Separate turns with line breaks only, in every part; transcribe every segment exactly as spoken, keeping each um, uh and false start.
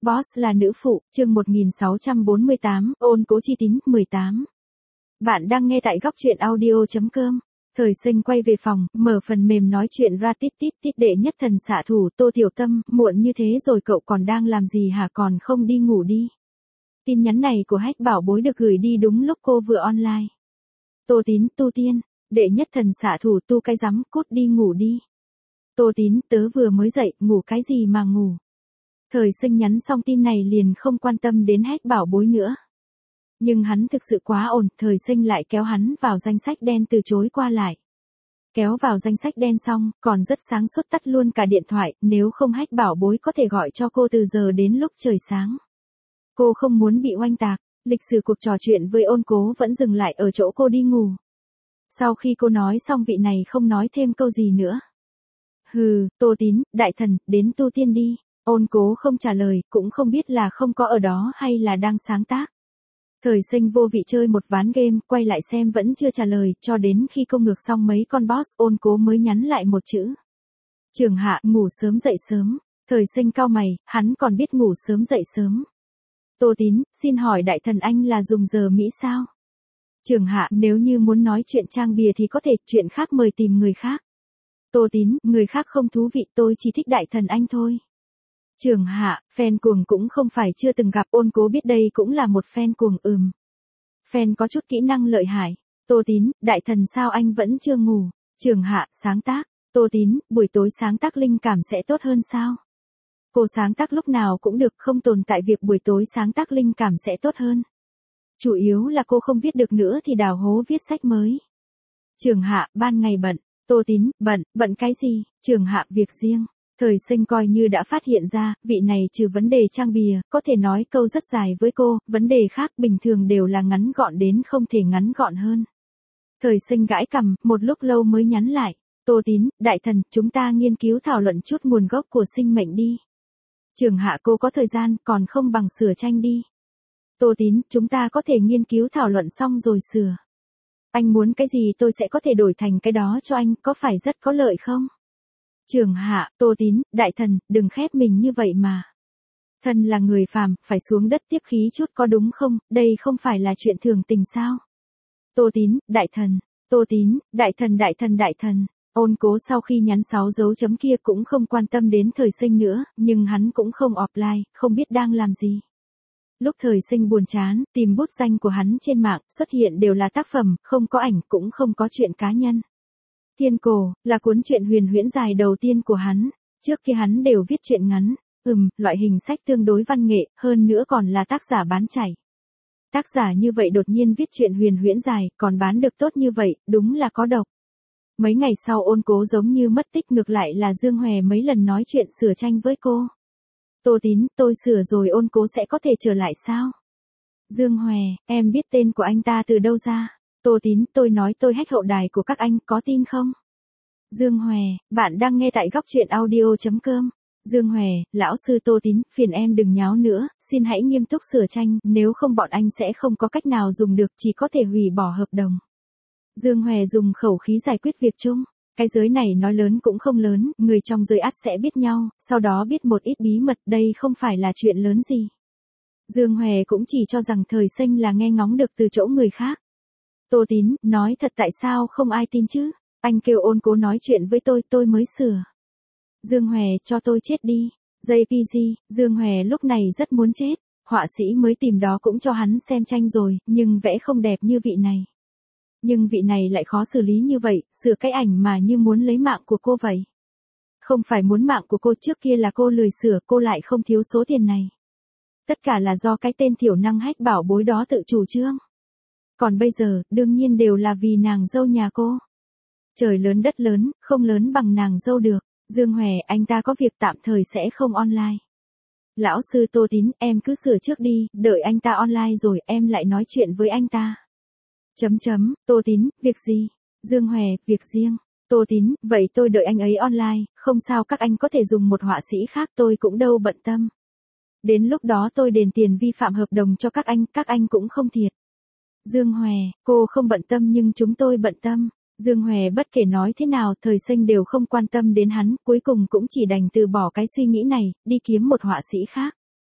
Boss là nữ phụ, chương một nghìn sáu trăm bốn mươi tám, ôn cố chi tín, mười tám. Bạn đang nghe tại góc truyện audio.com. Thời Sinh quay về phòng, mở phần mềm nói chuyện ra tít tít tít đệ nhất thần xạ thủ, Tô Tiểu Tâm, muộn như thế rồi cậu còn đang làm gì hả, còn không đi ngủ đi. Tin nhắn này của Hách Bảo Bối được gửi đi đúng lúc cô vừa online. Tô Tín, tu tiên, đệ nhất thần xạ thủ, tu cái rắm, cút đi ngủ đi. Tô Tín, tớ vừa mới dậy, ngủ cái gì mà ngủ. Thời Sinh nhắn xong tin này liền không quan tâm đến Hách Bảo Bối nữa. Nhưng hắn thực sự quá ổn, Thời Sinh lại kéo hắn vào danh sách đen từ chối qua lại. Kéo vào danh sách đen xong, còn rất sáng suốt tắt luôn cả điện thoại, nếu không Hách Bảo Bối có thể gọi cho cô từ giờ đến lúc trời sáng. Cô không muốn bị oanh tạc, lịch sử cuộc trò chuyện với ôn cố vẫn dừng lại ở chỗ cô đi ngủ. Sau khi cô nói xong vị này không nói thêm câu gì nữa. Hừ, Tô Tín, đại thần, đến tu tiên đi. Ôn cố không trả lời, cũng không biết là không có ở đó hay là đang sáng tác. Thời Sinh vô vị chơi một ván game, quay lại xem vẫn chưa trả lời, cho đến khi cô ngược xong mấy con boss, ôn cố mới nhắn lại một chữ. Trường Hạ, ngủ sớm dậy sớm. Thời Sinh cau mày, hắn còn biết ngủ sớm dậy sớm. Tô Tín, xin hỏi đại thần anh là dùng giờ Mỹ sao? Trường Hạ, nếu như muốn nói chuyện trang bìa thì có thể, chuyện khác mời tìm người khác. Tô Tín, người khác không thú vị, tôi chỉ thích đại thần anh thôi. Trường Hạ, fan cuồng cũng không phải chưa từng gặp, ôn cố biết đây cũng là một fan cuồng, ừm. Fan có chút kỹ năng lợi hại. Tô Tín, đại thần sao anh vẫn chưa ngủ? Trường Hạ, sáng tác. Tô Tín, buổi tối sáng tác linh cảm sẽ tốt hơn sao? Cô sáng tác lúc nào cũng được, không tồn tại việc buổi tối sáng tác linh cảm sẽ tốt hơn. Chủ yếu là cô không viết được nữa thì đào hố viết sách mới. Trường Hạ, ban ngày bận. Tô Tín, bận, bận cái gì? Trường Hạ, việc riêng. Thời Sinh coi như đã phát hiện ra, vị này trừ vấn đề trang bìa, có thể nói câu rất dài với cô, vấn đề khác bình thường đều là ngắn gọn đến không thể ngắn gọn hơn. Thời Sinh gãi cằm, một lúc lâu mới nhắn lại. Tô Tín, đại thần, chúng ta nghiên cứu thảo luận chút nguồn gốc của sinh mệnh đi. Trường Hạ, cô có thời gian, còn không bằng sửa tranh đi. Tô Tín, chúng ta có thể nghiên cứu thảo luận xong rồi sửa. Anh muốn cái gì tôi sẽ có thể đổi thành cái đó cho anh, có phải rất có lợi không? Trường Hạ, Tô Tín, đại thần, đừng khép mình như vậy mà. Thần là người phàm, phải xuống đất tiếp khí chút có đúng không, đây không phải là chuyện thường tình sao? Tô Tín, đại thần, Tô Tín, đại thần đại thần đại thần. Ôn cố sau khi nhắn sáu dấu chấm kia cũng không quan tâm đến Thời Sinh nữa, nhưng hắn cũng không offline, không biết đang làm gì. Lúc Thời Sinh buồn chán, tìm bút danh của hắn trên mạng, xuất hiện đều là tác phẩm, không có ảnh, cũng không có chuyện cá nhân. Thiên Cổ, là cuốn truyện huyền huyễn dài đầu tiên của hắn, trước kia hắn đều viết truyện ngắn, ừm, loại hình sách tương đối văn nghệ, hơn nữa còn là tác giả bán chảy. Tác giả như vậy đột nhiên viết truyện huyền huyễn dài, còn bán được tốt như vậy, đúng là có độc. Mấy ngày sau ôn cố giống như mất tích, ngược lại là Dương Hòe mấy lần nói chuyện sửa tranh với cô. Tô Tín, tôi sửa rồi, ôn cố sẽ có thể trở lại sao? Dương Hòe, em biết tên của anh ta từ đâu ra? Tô Tín, tôi nói tôi hack hậu đài của các anh, có tin không? Dương Hòe, bạn đang nghe tại góc truyện audio.com. Dương Hòe, lão sư Tô Tín, phiền em đừng nháo nữa, xin hãy nghiêm túc sửa tranh, nếu không bọn anh sẽ không có cách nào dùng được, chỉ có thể hủy bỏ hợp đồng. Dương Hòe dùng khẩu khí giải quyết việc chung. Cái giới này nói lớn cũng không lớn, người trong giới ắt sẽ biết nhau, sau đó biết một ít bí mật, đây không phải là chuyện lớn gì. Dương Hòe cũng chỉ cho rằng Thời Sinh là nghe ngóng được từ chỗ người khác. Tô Tín, nói thật tại sao không ai tin chứ? Anh kêu ôn cố nói chuyện với tôi, tôi mới sửa. Dương Hòe, cho tôi chết đi. gi pê giê, Dương Hòe lúc này rất muốn chết. Họa sĩ mới tìm đó cũng cho hắn xem tranh rồi, nhưng vẽ không đẹp như vị này. Nhưng vị này lại khó xử lý như vậy, sửa cái ảnh mà như muốn lấy mạng của cô vậy. Không phải muốn mạng của cô, trước kia là cô lười sửa, cô lại không thiếu số tiền này. Tất cả là do cái tên thiểu năng Hách Bảo Bối đó tự chủ trương. Còn bây giờ, đương nhiên đều là vì nàng dâu nhà cô. Trời lớn đất lớn, không lớn bằng nàng dâu được. Dương Hòe, anh ta có việc tạm thời sẽ không online. Lão sư Tô Tín, em cứ sửa trước đi, đợi anh ta online rồi em lại nói chuyện với anh ta. Chấm chấm, Tô Tín, việc gì? Dương Hòe, việc riêng. Tô Tín, vậy tôi đợi anh ấy online, không sao, các anh có thể dùng một họa sĩ khác, tôi cũng đâu bận tâm. Đến lúc đó tôi đền tiền vi phạm hợp đồng cho các anh, các anh cũng không thiệt. Dương Hòe, cô không bận tâm nhưng chúng tôi bận tâm. Dương Hòe bất kể nói thế nào, Thời Sinh đều không quan tâm đến hắn, cuối cùng cũng chỉ đành từ bỏ cái suy nghĩ này, đi kiếm một họa sĩ khác.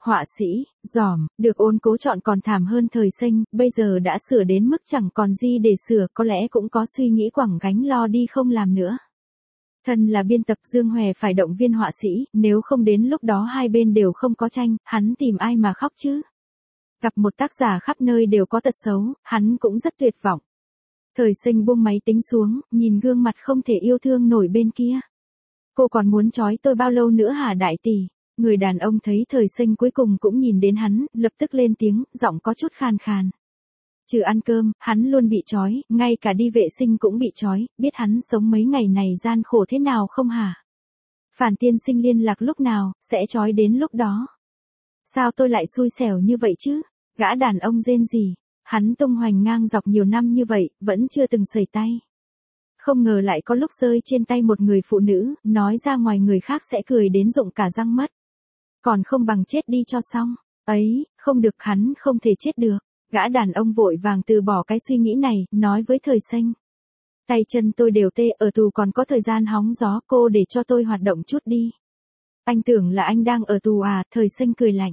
Họa sĩ, giỏm, được Ôn Cố chọn còn thảm hơn Thời Sinh, bây giờ đã sửa đến mức chẳng còn gì để sửa, có lẽ cũng có suy nghĩ quẳng gánh lo đi không làm nữa. Thân là biên tập, Dương Hòe phải động viên họa sĩ, nếu không đến lúc đó hai bên đều không có tranh, hắn tìm ai mà khóc chứ? Gặp một tác giả khắp nơi đều có tật xấu, hắn cũng rất tuyệt vọng. Thời Sinh buông máy tính xuống, nhìn gương mặt không thể yêu thương nổi bên kia. Cô còn muốn trói tôi bao lâu nữa hả đại tỷ? Người đàn ông thấy Thời Sinh cuối cùng cũng nhìn đến hắn, lập tức lên tiếng, giọng có chút khàn khàn. Trừ ăn cơm, hắn luôn bị trói, ngay cả đi vệ sinh cũng bị trói, biết hắn sống mấy ngày này gian khổ thế nào không hả? Phản tiên sinh liên lạc lúc nào, sẽ trói đến lúc đó. Sao tôi lại xui xẻo như vậy chứ? Gã đàn ông rên rỉ, hắn tung hoành ngang dọc nhiều năm như vậy, vẫn chưa từng sẩy tay. Không ngờ lại có lúc rơi trên tay một người phụ nữ, nói ra ngoài người khác sẽ cười đến rụng cả răng mất. Còn không bằng chết đi cho xong. Ấy, không được, hắn không thể chết được. Gã đàn ông vội vàng từ bỏ cái suy nghĩ này, nói với Thời Sinh. Tay chân tôi đều tê, ở tù còn có thời gian hóng gió, cô để cho tôi hoạt động chút đi. Anh tưởng là anh đang ở tù à? Thời Sinh cười lạnh.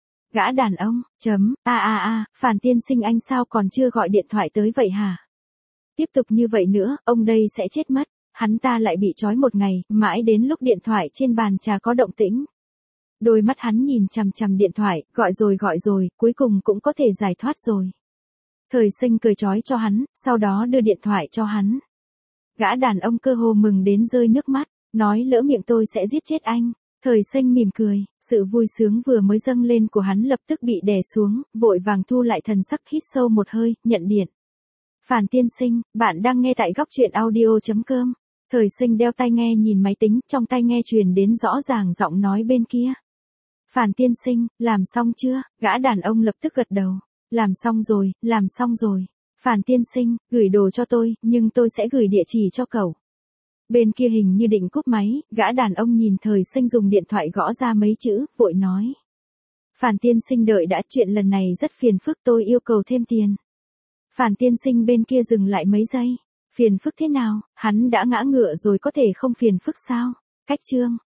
Gã đàn ông, chấm, a a a, Phản tiên sinh anh sao còn chưa gọi điện thoại tới vậy hả? Tiếp tục như vậy nữa, ông đây sẽ chết mất. Hắn ta lại bị trói một ngày, mãi đến lúc điện thoại trên bàn trà có động tĩnh. Đôi mắt hắn nhìn chằm chằm điện thoại, gọi rồi gọi rồi, cuối cùng cũng có thể giải thoát rồi. Thời Sinh cười trói cho hắn, sau đó đưa điện thoại cho hắn. Gã đàn ông cơ hồ mừng đến rơi nước mắt, nói lỡ miệng tôi sẽ giết chết anh. Thời Sinh mỉm cười, sự vui sướng vừa mới dâng lên của hắn lập tức bị đè xuống, vội vàng thu lại thần sắc, hít sâu một hơi, nhận điện. Phản tiên sinh, bạn đang nghe tại góc truyện audio chấm com. Thời Sinh đeo tai nghe nhìn máy tính, trong tai nghe truyền đến rõ ràng giọng nói bên kia. Phản tiên sinh, làm xong chưa? Gã đàn ông lập tức gật đầu. Làm xong rồi, làm xong rồi. Phản tiên sinh, gửi đồ cho tôi, nhưng tôi sẽ gửi địa chỉ cho cậu. Bên kia hình như định cúp máy, gã đàn ông nhìn Thời Sinh dùng điện thoại gõ ra mấy chữ, vội nói. Phản tiên sinh đợi đã, chuyện lần này rất phiền phức, tôi yêu cầu thêm tiền. Phản tiên sinh bên kia dừng lại mấy giây. Phiền phức thế nào, hắn đã ngã ngựa rồi có thể không phiền phức sao? Cách chương.